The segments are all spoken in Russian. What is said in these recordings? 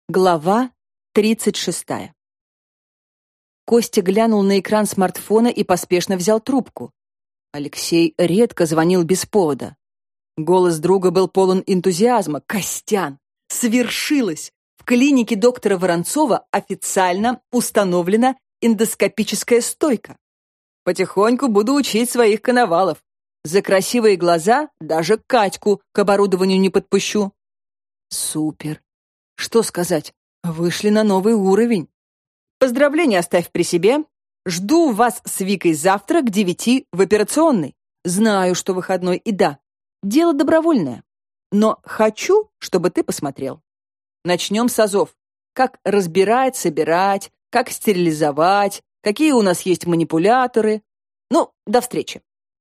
Глава 36. Костя глянул на экран смартфона и поспешно взял трубку. Алексей редко звонил без повода. Голос друга был полон энтузиазма. «Костян! Свершилось! В клинике доктора Воронцова официально установлена эндоскопическая стойка. Потихоньку буду учить своих коновалов. За красивые глаза даже Катьку к оборудованию не подпущу». «Супер! Что сказать? Вышли на новый уровень. Поздравления оставь при себе. Жду вас с Викой завтра к 9 в операционной. Знаю, что выходной, и да, дело добровольное. Но хочу, чтобы ты посмотрел. Начнем с азов. Как разбирать, собирать, как стерилизовать, какие у нас есть манипуляторы. Ну, до встречи».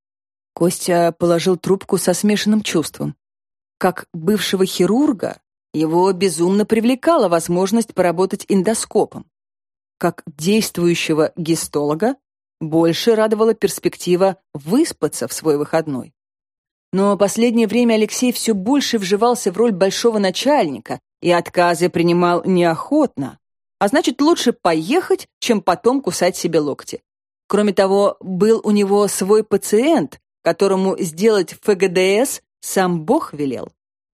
Костя положил трубку со смешанным чувством. Как бывшего хирурга, его безумно привлекала возможность поработать эндоскопом. Как действующего гистолога больше радовала перспектива выспаться в свой выходной. Но последнее время Алексей все больше вживался в роль большого начальника и отказы принимал неохотно, а значит, лучше поехать, чем потом кусать себе локти. Кроме того, был у него свой пациент, которому сделать ФГДС сам Бог велел.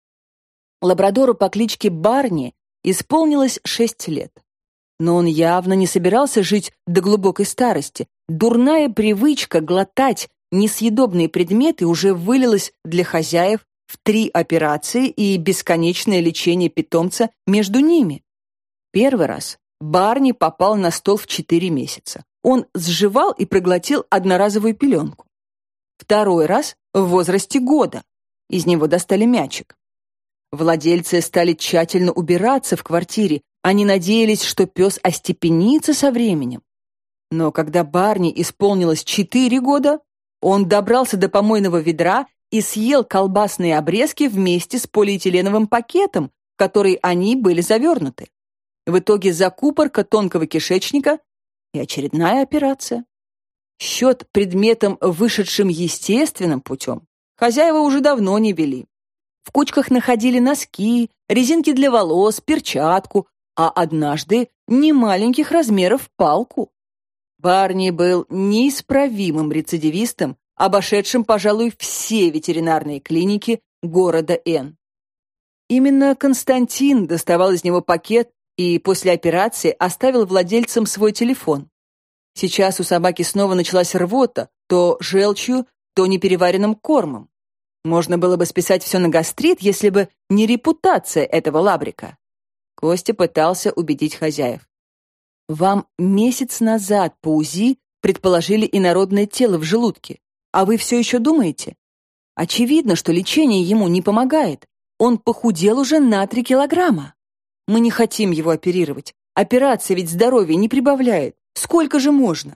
Лабрадору по кличке Барни исполнилось 6 лет. Но он явно не собирался жить до глубокой старости. Дурная привычка глотать несъедобные предметы уже вылилась для хозяев в 3 операции и бесконечное лечение питомца между ними. Первый раз Барни попал на стол в 4 месяца. Он сживал и проглотил одноразовую пеленку. Второй раз в возрасте года. Из него достали мячик. Владельцы стали тщательно убираться в квартире. Они надеялись, что пес остепенится со временем. Но когда Барни исполнилось 4 года, он добрался до помойного ведра и съел колбасные обрезки вместе с полиэтиленовым пакетом, в который они были завернуты. В итоге закупорка тонкого кишечника и очередная операция. Счет предметам, вышедшим естественным путем, хозяева уже давно не вели. В кучках находили носки, резинки для волос, перчатку, а однажды немаленьких размеров палку. Барни был неисправимым рецидивистом, обошедшим, пожалуй, все ветеринарные клиники города Н. Именно Константин доставал из него пакет и после операции оставил владельцам свой телефон. Сейчас у собаки снова началась рвота, то желчью, то непереваренным кормом. Можно было бы списать все на гастрит, если бы не репутация этого лабрика. Костя пытался убедить хозяев. Вам месяц назад по УЗИ предположили инородное тело в желудке, а вы все еще думаете? Очевидно, что лечение ему не помогает. Он похудел уже на 3 килограмма. Мы не хотим его оперировать. Операция ведь здоровья не прибавляет. Сколько же можно?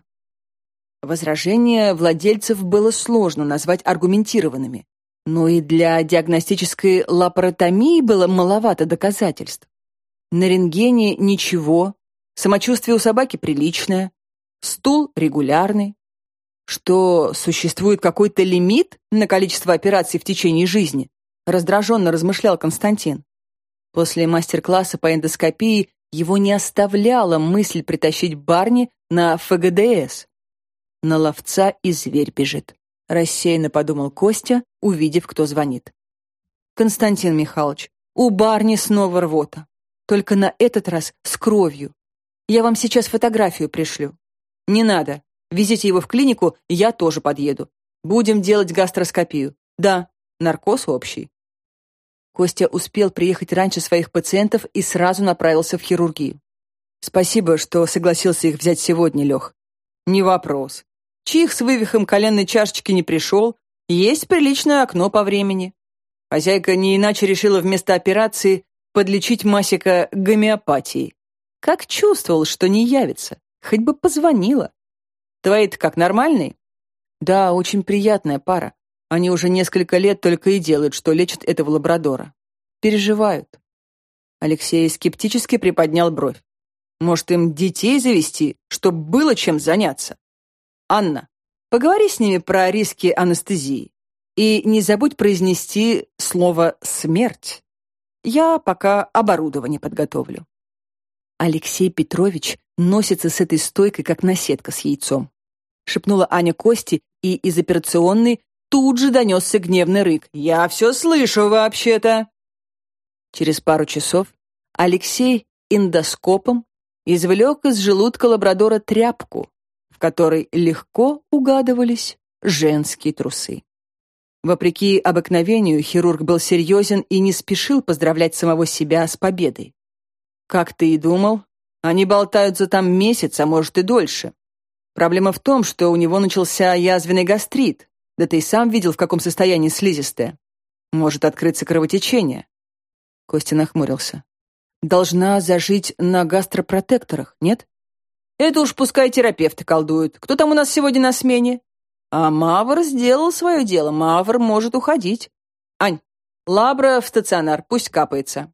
Возражения владельцев было сложно назвать аргументированными. Но и для диагностической лапаротомии было маловато доказательств. На рентгене ничего, самочувствие у собаки приличное, стул регулярный. Что, существует какой-то лимит на количество операций в течение жизни? Раздраженно размышлял Константин. После мастер-класса по эндоскопии его не оставляла мысль притащить Барни на ФГДС. На ловца и зверь бежит. Рассеянно подумал Костя, увидев, кто звонит. «Константин Михайлович, у Барни снова рвота. Только на этот раз с кровью. Я вам сейчас фотографию пришлю». «Не надо. Везите его в клинику, я тоже подъеду. Будем делать гастроскопию. Да, наркоз общий». Костя успел приехать раньше своих пациентов и сразу направился в хирургию. «Спасибо, что согласился их взять сегодня, Лех». «Не вопрос. Чих с вывихом коленной чашечки не пришел, есть приличное окно по времени. Хозяйка не иначе решила вместо операции подлечить Масика гомеопатией. Как чувствовал, что не явится, хоть бы позвонила. Твои-то как, нормальные?» «Да, очень приятная пара. Они уже несколько лет только и делают, что лечат этого лабрадора. Переживают». Алексей скептически приподнял бровь. «Может, им детей завести, чтобы было чем заняться? Анна, поговори с ними про риски анестезии. И не забудь произнести слово «смерть». Я пока оборудование подготовлю. Алексей Петрович носится с этой стойкой, как наседка с яйцом. Шепнула Аня Косте, и из операционной тут же донесся гневный рык. «Я все слышу вообще-то!» Через пару часов Алексей эндоскопом извлек из желудка лабрадора тряпку, в которой легко угадывались женские трусы. Вопреки обыкновению, хирург был серьезен и не спешил поздравлять самого себя с победой. «Как ты и думал, они болтаются там месяц, а может и дольше. Проблема в том, что у него начался язвенный гастрит. Да ты и сам видел, в каком состоянии слизистая. Может открыться кровотечение». Костя нахмурился. «Должна зажить на гастропротекторах, нет?» «Это уж пускай терапевты колдуют. Кто там у нас сегодня на смене?» «А Мавр сделал свое дело. Мавр может уходить. Ань, лабра в стационар, пусть капается».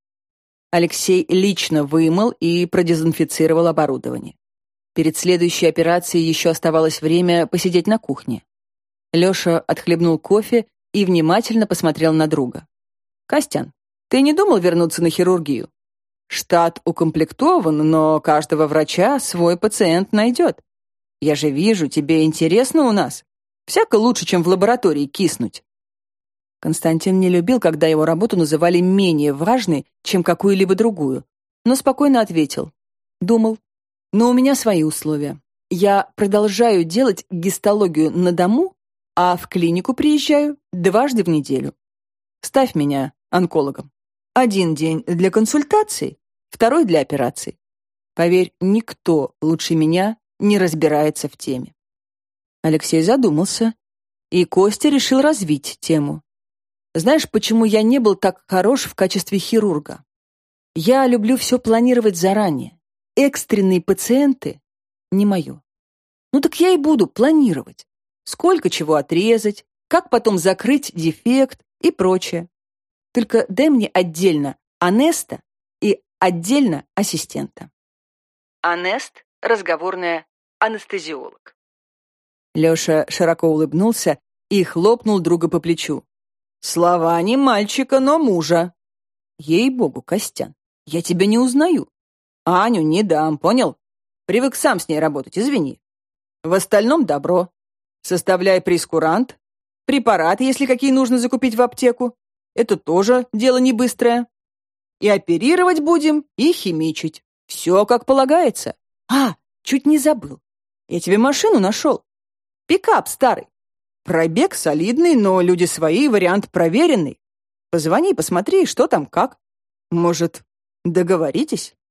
Алексей лично вымыл и продезинфицировал оборудование. Перед следующей операцией еще оставалось время посидеть на кухне. Леша отхлебнул кофе и внимательно посмотрел на друга. «Костян, ты не думал вернуться на хирургию? Штат укомплектован, но каждого врача свой пациент найдет. Я же вижу, тебе интересно у нас. Всяко лучше, чем в лаборатории киснуть». Константин не любил, когда его работу называли менее важной, чем какую-либо другую, но спокойно ответил. «Думал. Но у меня свои условия. Я продолжаю делать гистологию на дому, а в клинику приезжаю дважды в неделю. Ставь меня онкологом. 1 день для консультаций, 2 для операций. Поверь, никто лучше меня не разбирается в теме». Алексей задумался, и Костя решил развить тему. «Знаешь, почему я не был так хорош в качестве хирурга? Я люблю все планировать заранее. Экстренные пациенты — не мое. Ну так я и буду планировать. Сколько чего отрезать, как потом закрыть дефект и прочее. Только дай мне отдельно анеста и отдельно ассистента». Анест — разговорная анестезиолог. Леша широко улыбнулся и хлопнул друга по плечу. «Слова не мальчика, но мужа. Ей-богу, Костян, я тебя не узнаю. Аню не дам, понял? Привык сам с ней работать, извини. В остальном добро. Составляй прейскурант, препараты, если какие нужно закупить в аптеку. Это тоже дело не быстрое. И оперировать будем, и химичить. Все как полагается. А, чуть не забыл. Я тебе машину нашел. Пикап старый. Пробег солидный, но люди свои, вариант проверенный. Позвони, посмотри, что там как. Может, договоритесь?»